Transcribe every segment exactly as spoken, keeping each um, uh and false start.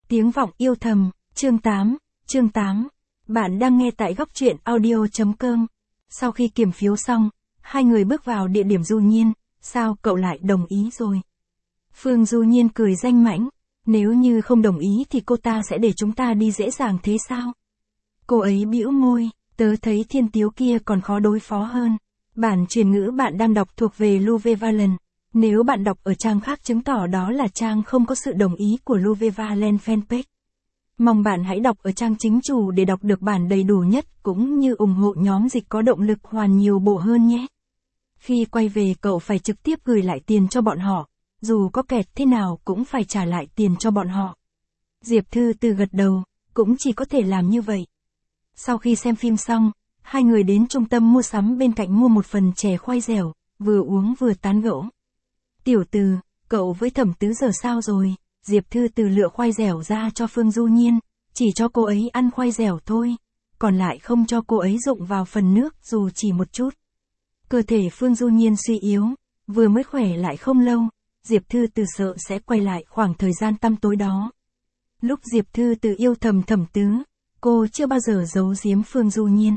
Tiếng vọng yêu thầm, chương tám, chương tám. Bạn đang nghe tại góc truyện audio.com. Sau khi kiểm phiếu xong, hai người bước vào địa điểm Du Nhiên. Sao cậu lại đồng ý rồi? Phương Du Nhiên cười danh mãnh. Nếu như không đồng ý thì cô ta sẽ để chúng ta đi dễ dàng thế sao? Cô ấy bĩu môi, tớ thấy thiên tiếu kia còn khó đối phó hơn. Bản truyền ngữ bạn đang đọc thuộc về Luvevalent. Nếu bạn đọc ở trang khác chứng tỏ đó là trang không có sự đồng ý của Luvevalent fanpage. Mong bạn hãy đọc ở trang chính chủ để đọc được bản đầy đủ nhất cũng như ủng hộ nhóm dịch có động lực hoàn nhiều bộ hơn nhé. Khi quay về cậu phải trực tiếp gửi lại tiền cho bọn họ, dù có kẹt thế nào cũng phải trả lại tiền cho bọn họ. Diệp Thư Từ gật đầu, cũng chỉ có thể làm như vậy. Sau khi xem phim xong, hai người đến trung tâm mua sắm bên cạnh mua một phần chè khoai dẻo, vừa uống vừa tán gẫu. Tiểu Từ, cậu với Thẩm Tứ giờ sao rồi? Diệp Thư Từ lựa khoai dẻo ra cho Phương Du Nhiên, chỉ cho cô ấy ăn khoai dẻo thôi, còn lại không cho cô ấy dụng vào phần nước dù chỉ một chút. Cơ thể Phương Du Nhiên suy yếu, vừa mới khỏe lại không lâu, Diệp Thư Từ sợ sẽ quay lại khoảng thời gian tăm tối đó. Lúc Diệp Thư Từ yêu thầm Thẩm Tứ, cô chưa bao giờ giấu giếm Phương Du Nhiên.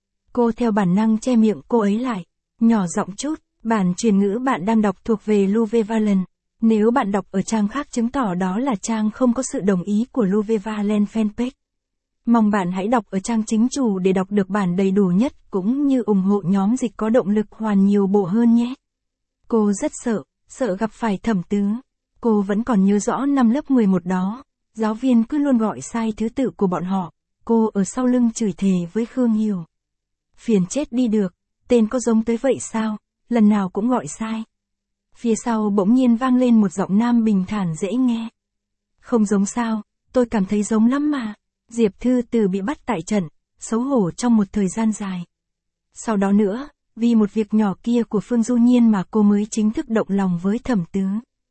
Cô theo bản năng che miệng cô ấy lại, nhỏ giọng chút. Bản truyền ngữ bạn đang đọc thuộc về Luvevalent. Nếu bạn đọc ở trang khác chứng tỏ đó là trang không có sự đồng ý của Luvevalent fanpage. Mong bạn hãy đọc ở trang chính chủ để đọc được bản đầy đủ nhất cũng như ủng hộ nhóm dịch có động lực hoàn nhiều bộ hơn nhé. Cô rất sợ, sợ gặp phải Thẩm Tứ. Cô vẫn còn nhớ rõ năm lớp mười một đó, giáo viên cứ luôn gọi sai thứ tự của bọn họ. Cô ở sau lưng chửi thề với Khương Hiểu. Phiền chết đi được, tên có giống tới vậy sao? Lần nào cũng gọi sai. Phía sau bỗng nhiên vang lên một giọng nam bình thản dễ nghe. Không giống sao, tôi cảm thấy giống lắm mà. Diệp Thư Từ bị bắt tại trận, xấu hổ trong một thời gian dài. Sau đó nữa, vì một việc nhỏ kia của Phương Du Nhiên mà cô mới chính thức động lòng với Thẩm Tứ.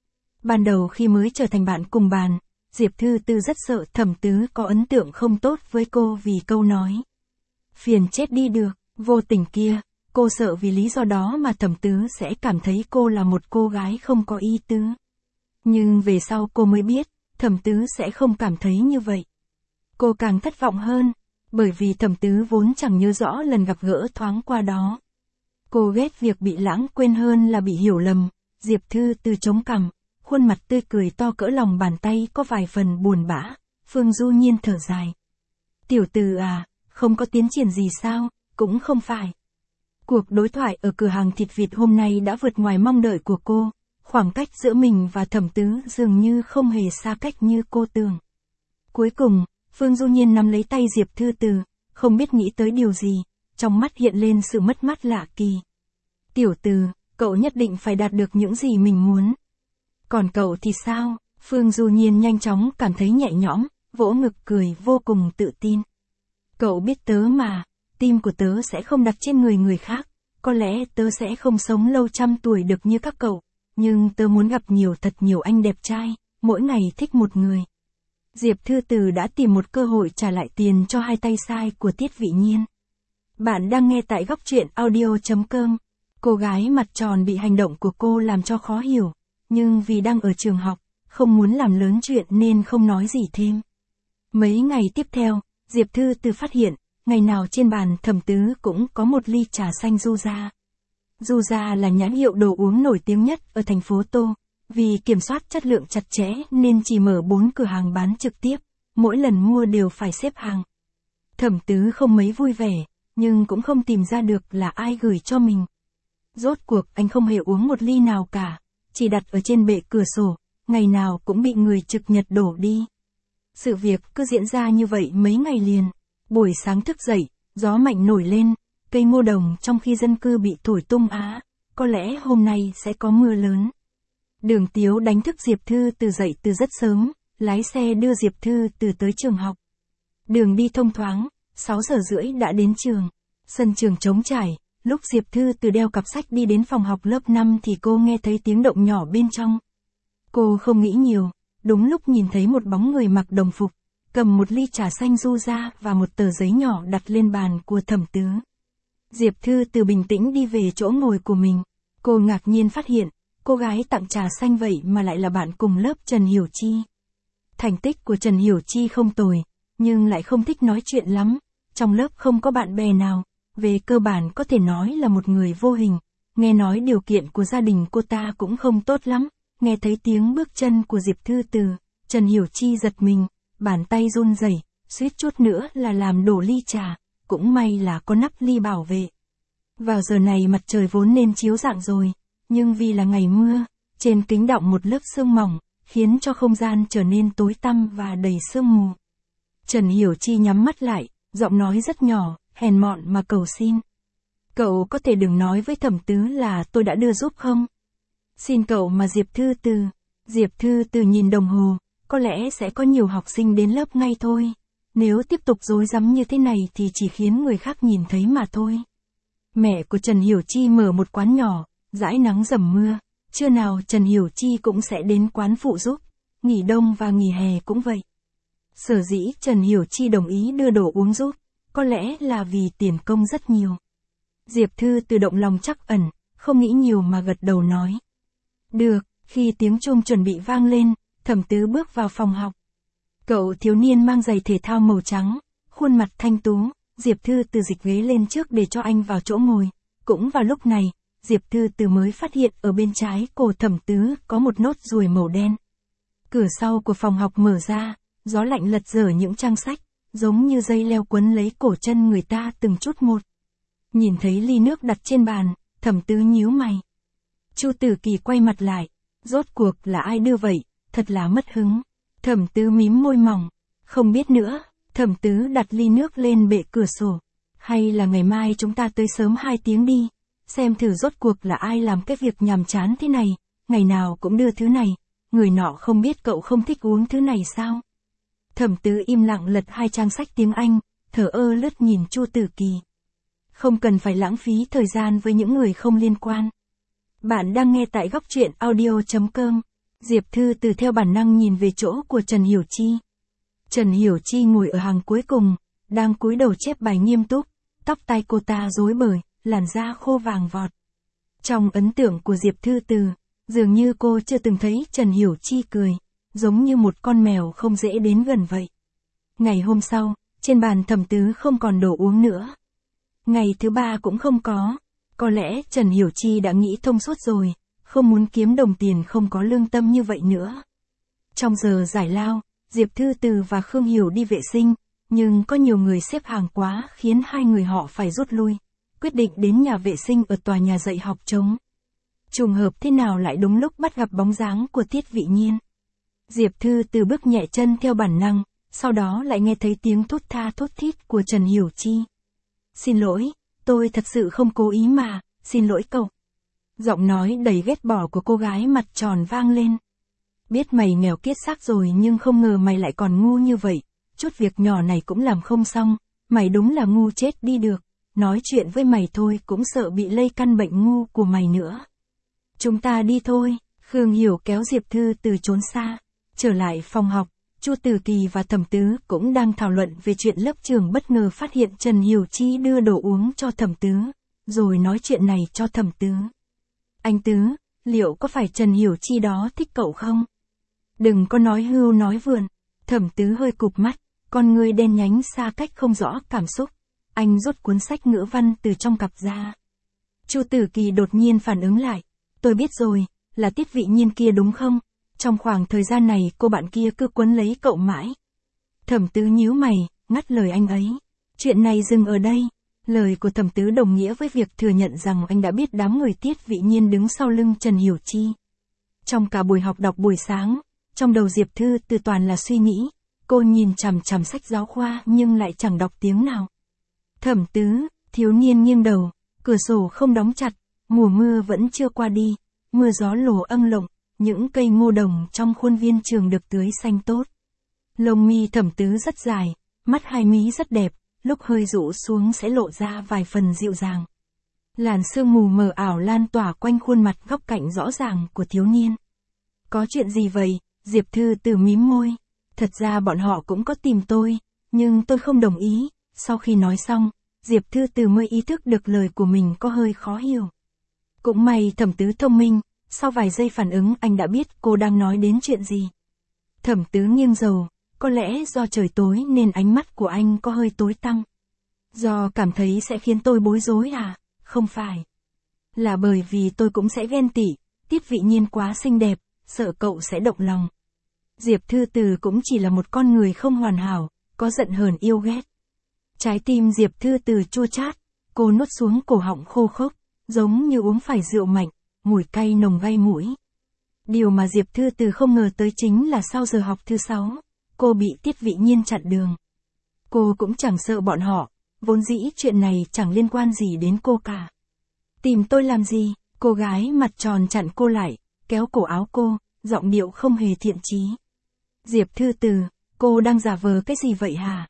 Ban đầu khi mới trở thành bạn cùng bàn, Diệp Thư Từ rất sợ Thẩm Tứ có ấn tượng không tốt với cô vì câu nói phiền chết đi được, vô tình kia. Cô sợ vì lý do đó mà Thẩm Tứ sẽ cảm thấy cô là một cô gái không có ý tứ. Nhưng về sau cô mới biết, Thẩm Tứ sẽ không cảm thấy như vậy. Cô càng thất vọng hơn, bởi vì Thẩm Tứ vốn chẳng nhớ rõ lần gặp gỡ thoáng qua đó. Cô ghét việc bị lãng quên hơn là bị hiểu lầm. Diệp Thư Từ chống cằm, khuôn mặt tươi cười to cỡ lòng bàn tay có vài phần buồn bã. Phương Du Nhiên thở dài. Tiểu Từ à, không có tiến triển gì sao? Cũng không phải. Cuộc đối thoại ở cửa hàng thịt vịt hôm nay đã vượt ngoài mong đợi của cô, khoảng cách giữa mình và Thẩm Tứ dường như không hề xa cách như cô tưởng. Cuối cùng, Phương Du Nhiên nắm lấy tay Diệp Thư Từ, không biết nghĩ tới điều gì, trong mắt hiện lên sự mất mát lạ kỳ. Tiểu Từ, cậu nhất định phải đạt được những gì mình muốn. Còn cậu thì sao? Phương Du Nhiên nhanh chóng cảm thấy nhẹ nhõm, vỗ ngực cười vô cùng tự tin. Cậu biết tớ mà. Tim của tớ sẽ không đặt trên người người khác, có lẽ tớ sẽ không sống lâu trăm tuổi được như các cậu, nhưng tớ muốn gặp nhiều thật nhiều anh đẹp trai, mỗi ngày thích một người. Diệp Thư Từ đã tìm một cơ hội trả lại tiền cho hai tay sai của Tiết Vị Nhiên. Bạn đang nghe tại góc truyện audio.com. Cô gái mặt tròn bị hành động của cô làm cho khó hiểu, nhưng vì đang ở trường học, không muốn làm lớn chuyện nên không nói gì thêm. Mấy ngày tiếp theo, Diệp Thư Từ phát hiện, ngày nào trên bàn Thẩm Tứ cũng có một ly trà xanh Juza. Juza là nhãn hiệu đồ uống nổi tiếng nhất ở thành phố Tô. Vì kiểm soát chất lượng chặt chẽ nên chỉ mở bốn cửa hàng bán trực tiếp, mỗi lần mua đều phải xếp hàng. Thẩm Tứ không mấy vui vẻ, nhưng cũng không tìm ra được là ai gửi cho mình. Rốt cuộc anh không hề uống một ly nào cả, chỉ đặt ở trên bệ cửa sổ, ngày nào cũng bị người trực nhật đổ đi. Sự việc cứ diễn ra như vậy mấy ngày liền. Buổi sáng thức dậy, gió mạnh nổi lên, cây ngô đồng trong khi dân cư bị thổi tung á, có lẽ hôm nay sẽ có mưa lớn. Đường Tiếu đánh thức Diệp Thư Từ dậy từ rất sớm, lái xe đưa Diệp Thư Từ tới trường học. Đường đi thông thoáng, sáu giờ rưỡi đã đến trường. Sân trường trống trải, lúc Diệp Thư Từ đeo cặp sách đi đến phòng học lớp năm thì cô nghe thấy tiếng động nhỏ bên trong. Cô không nghĩ nhiều, đúng lúc nhìn thấy một bóng người mặc đồng phục, cầm một ly trà xanh Juza và một tờ giấy nhỏ đặt lên bàn của Thẩm Tứ. Diệp Thư Từ bình tĩnh đi về chỗ ngồi của mình. Cô ngạc nhiên phát hiện, cô gái tặng trà xanh vậy mà lại là bạn cùng lớp Trần Hiểu Chi. Thành tích của Trần Hiểu Chi không tồi, nhưng lại không thích nói chuyện lắm, trong lớp không có bạn bè nào, về cơ bản có thể nói là một người vô hình. Nghe nói điều kiện của gia đình cô ta cũng không tốt lắm, nghe thấy tiếng bước chân của Diệp Thư Từ, Trần Hiểu Chi giật mình, bàn tay run rẩy, suýt chút nữa là làm đổ ly trà, cũng may là có nắp ly bảo vệ. Vào giờ này mặt trời vốn nên chiếu rạng rồi, nhưng vì là ngày mưa, trên kính đọng một lớp sương mỏng, khiến cho không gian trở nên tối tăm và đầy sương mù. Trần Hiểu Chi nhắm mắt lại, giọng nói rất nhỏ, hèn mọn mà cầu xin. Cậu có thể đừng nói với Thẩm Tứ là tôi đã đưa giúp không? Xin cậu mà Diệp Thư Từ. Diệp Thư Từ nhìn đồng hồ, có lẽ sẽ có nhiều học sinh đến lớp ngay thôi. Nếu tiếp tục rối rắm như thế này thì chỉ khiến người khác nhìn thấy mà thôi. Mẹ của Trần Hiểu Chi mở một quán nhỏ, dãi nắng dầm mưa. Trưa nào Trần Hiểu Chi cũng sẽ đến quán phụ giúp, nghỉ đông và nghỉ hè cũng vậy. Sở dĩ Trần Hiểu Chi đồng ý đưa đồ uống giúp, có lẽ là vì tiền công rất nhiều. Diệp Thư tự động lòng chắc ẩn, không nghĩ nhiều mà gật đầu nói. Được, khi tiếng chuông chuẩn bị vang lên, Thẩm Tứ bước vào phòng học. Cậu thiếu niên mang giày thể thao màu trắng, khuôn mặt thanh tú, Diệp Thư từ dịch ghế lên trước để cho anh vào chỗ ngồi. Cũng vào lúc này, Diệp Thư từ mới phát hiện ở bên trái cổ Thẩm Tứ có một nốt ruồi màu đen. Cửa sau của phòng học mở ra, gió lạnh lật dở những trang sách, giống như dây leo quấn lấy cổ chân người ta từng chút một. Nhìn thấy ly nước đặt trên bàn, Thẩm Tứ nhíu mày. Chu Tử Kỳ quay mặt lại, rốt cuộc là ai đưa vậy, thật là mất hứng. Thẩm Tứ mím môi mỏng, không biết nữa. Thẩm Tứ đặt ly nước lên bệ cửa sổ. Hay là ngày mai chúng ta tới sớm hai tiếng đi, xem thử rốt cuộc là ai làm cái việc nhàm chán thế này, ngày nào cũng đưa thứ này, người nọ không biết cậu không thích uống thứ này sao? Thẩm Tứ im lặng lật hai trang sách tiếng Anh, thở ơ lướt nhìn Chu Tử Kỳ. Không cần phải lãng phí thời gian với những người không liên quan. Bạn đang nghe tại góc truyện audio chấm com. Diệp Thư từ theo bản năng nhìn về chỗ của Trần Hiểu Chi. Trần Hiểu Chi ngồi ở hàng cuối cùng, đang cúi đầu chép bài nghiêm túc, tóc tai cô ta rối bời, làn da khô vàng vọt. Trong ấn tượng của Diệp Thư từ, dường như cô chưa từng thấy Trần Hiểu Chi cười, giống như một con mèo không dễ đến gần vậy. Ngày hôm sau, trên bàn Thẩm Tứ không còn đồ uống nữa. Ngày thứ ba cũng không có. Có lẽ Trần Hiểu Chi đã nghĩ thông suốt rồi, không muốn kiếm đồng tiền không có lương tâm như vậy nữa. Trong giờ giải lao, Diệp Thư Từ và Khương Hiểu đi vệ sinh, nhưng có nhiều người xếp hàng quá khiến hai người họ phải rút lui, quyết định đến nhà vệ sinh ở tòa nhà dạy học trống. Trùng hợp thế nào lại đúng lúc bắt gặp bóng dáng của Tiết Vị Nhiên. Diệp Thư Từ bước nhẹ chân theo bản năng, sau đó lại nghe thấy tiếng thốt tha thốt thít của Trần Hiểu Chi. Xin lỗi, tôi thật sự không cố ý mà, xin lỗi cậu. Giọng nói đầy ghét bỏ của cô gái mặt tròn vang lên. Biết mày nghèo kiết xác rồi nhưng không ngờ mày lại còn ngu như vậy, chút việc nhỏ này cũng làm không xong, mày đúng là ngu chết đi được, nói chuyện với mày thôi cũng sợ bị lây căn bệnh ngu của mày nữa. Chúng ta đi thôi, Khương Hiểu kéo Diệp Thư từ trốn xa, trở lại phòng học. Chu Tử Kỳ và Thẩm Tứ cũng đang thảo luận về chuyện lớp trưởng bất ngờ phát hiện Trần Hiểu Chi đưa đồ uống cho Thẩm Tứ, rồi nói chuyện này cho Thẩm Tứ. Anh Tứ, liệu có phải Trần Hiểu Chi đó thích cậu không? Đừng có nói hưu nói vượn. Thẩm Tứ hơi cụp mắt, con ngươi đen nhánh xa cách không rõ cảm xúc. Anh rút cuốn sách ngữ văn từ trong cặp ra. Chu Tử Kỳ đột nhiên phản ứng lại. Tôi biết rồi, là Tiết Vị Nhiên kia đúng không? Trong khoảng thời gian này cô bạn kia cứ quấn lấy cậu mãi. Thẩm Tứ nhíu mày, ngắt lời anh ấy. Chuyện này dừng ở đây. Lời của Thẩm Tứ đồng nghĩa với việc thừa nhận rằng anh đã biết đám người Tiết Vị Nhiên đứng sau lưng Trần Hiểu Chi. Trong cả buổi học đọc buổi sáng, trong đầu Diệp Thư từ toàn là suy nghĩ. Cô nhìn chằm chằm sách giáo khoa nhưng lại chẳng đọc tiếng nào. Thẩm Tứ, thiếu niên nghiêng đầu, cửa sổ không đóng chặt, mùa mưa vẫn chưa qua đi, mưa gió lồ âng lộng. Những cây ngô đồng trong khuôn viên trường được tưới xanh tốt. Lông mi Thẩm Tứ rất dài, mắt hai mí rất đẹp, lúc hơi rũ xuống sẽ lộ ra vài phần dịu dàng. Làn sương mù mờ ảo lan tỏa quanh khuôn mặt góc cạnh rõ ràng của thiếu niên. Có chuyện gì vậy? Diệp Thư từ mím môi. Thật ra bọn họ cũng có tìm tôi, nhưng tôi không đồng ý. Sau khi nói xong, Diệp Thư từ mới ý thức được lời của mình có hơi khó hiểu. Cũng may Thẩm Tứ thông minh. Sau vài giây phản ứng anh đã biết cô đang nói đến chuyện gì. Thẩm Tứ nghiêng đầu, có lẽ do trời tối nên ánh mắt của anh có hơi tối tăm. Do cảm thấy sẽ khiến tôi bối rối à? Không phải. Là bởi vì tôi cũng sẽ ghen tị, Tiết Vị Nhiên quá xinh đẹp, sợ cậu sẽ động lòng. Diệp Thư Từ cũng chỉ là một con người không hoàn hảo, có giận hờn yêu ghét. Trái tim Diệp Thư Từ chua chát, cô nuốt xuống cổ họng khô khốc, giống như uống phải rượu mạnh, mùi cay nồng gây mũi. Điều mà Diệp Thư Từ không ngờ tới chính là sau giờ học thứ sáu, cô bị Tiết Vị Nhiên chặn đường. Cô cũng chẳng sợ bọn họ, vốn dĩ chuyện này chẳng liên quan gì đến cô cả. Tìm tôi làm gì? Cô gái mặt tròn chặn cô lại, kéo cổ áo cô, giọng điệu không hề thiện chí. Diệp Thư Từ, cô đang giả vờ cái gì vậy hả?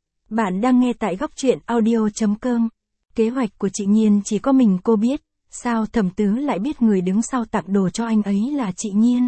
Bạn đang nghe tại góc truyện audio chấm com. Kế hoạch của chị Nhiên chỉ có mình cô biết, sao Thẩm Tứ lại biết người đứng sau tặng đồ cho anh ấy là chị Nhiên?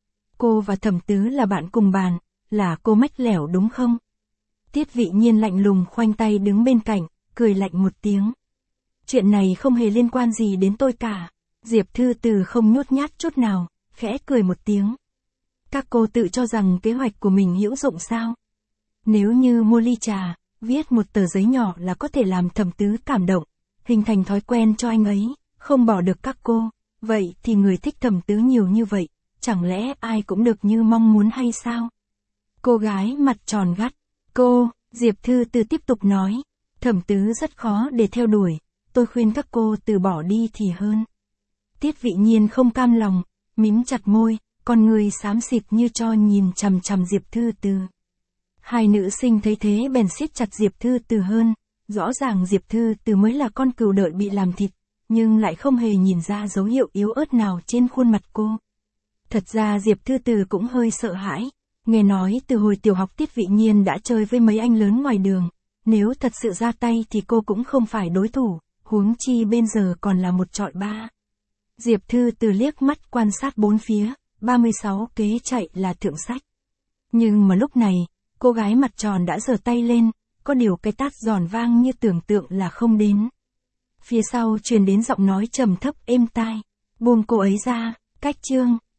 Cô và Thẩm Tứ là bạn cùng bàn, là cô mách lẻo đúng không? Tiết Vị Nhiên lạnh lùng khoanh tay đứng bên cạnh, cười lạnh một tiếng. Chuyện này không hề liên quan gì đến tôi cả. Diệp Thư Từ không nhút nhát chút nào, khẽ cười một tiếng. Các cô tự cho rằng kế hoạch của mình hữu dụng sao? Nếu như mua ly trà, viết một tờ giấy nhỏ là có thể làm Thẩm Tứ cảm động, hình thành thói quen cho anh ấy, không bỏ được các cô, vậy thì người thích Thẩm Tứ nhiều như vậy, chẳng lẽ ai cũng được như mong muốn hay sao? Cô gái mặt tròn gắt, cô, Diệp Thư Từ tiếp tục nói, Thẩm Tứ rất khó để theo đuổi, tôi khuyên các cô từ bỏ đi thì hơn. Tiết Vị Nhiên không cam lòng, mím chặt môi, con người xám xịt như tro nhìn chằm chằm Diệp Thư Từ. Hai nữ sinh thấy thế bèn siết chặt Diệp Thư Từ hơn, rõ ràng Diệp Thư Từ mới là con cừu đợi bị làm thịt, nhưng lại không hề nhìn ra dấu hiệu yếu ớt nào trên khuôn mặt cô. Thật ra Diệp Thư Từ cũng hơi sợ hãi, nghe nói từ hồi tiểu học Tiết Vị Nhiên đã chơi với mấy anh lớn ngoài đường, nếu thật sự ra tay thì cô cũng không phải đối thủ, huống chi bên giờ còn là một trọi ba. Diệp Thư Từ liếc mắt quan sát bốn phía, ba mươi sáu kế chạy là thượng sách. Nhưng mà lúc này, cô gái mặt tròn đã giơ tay lên, có điều cái tát giòn vang như tưởng tượng là không đến. Phía sau truyền đến giọng nói trầm thấp êm tai, buông cô ấy ra, cách chương.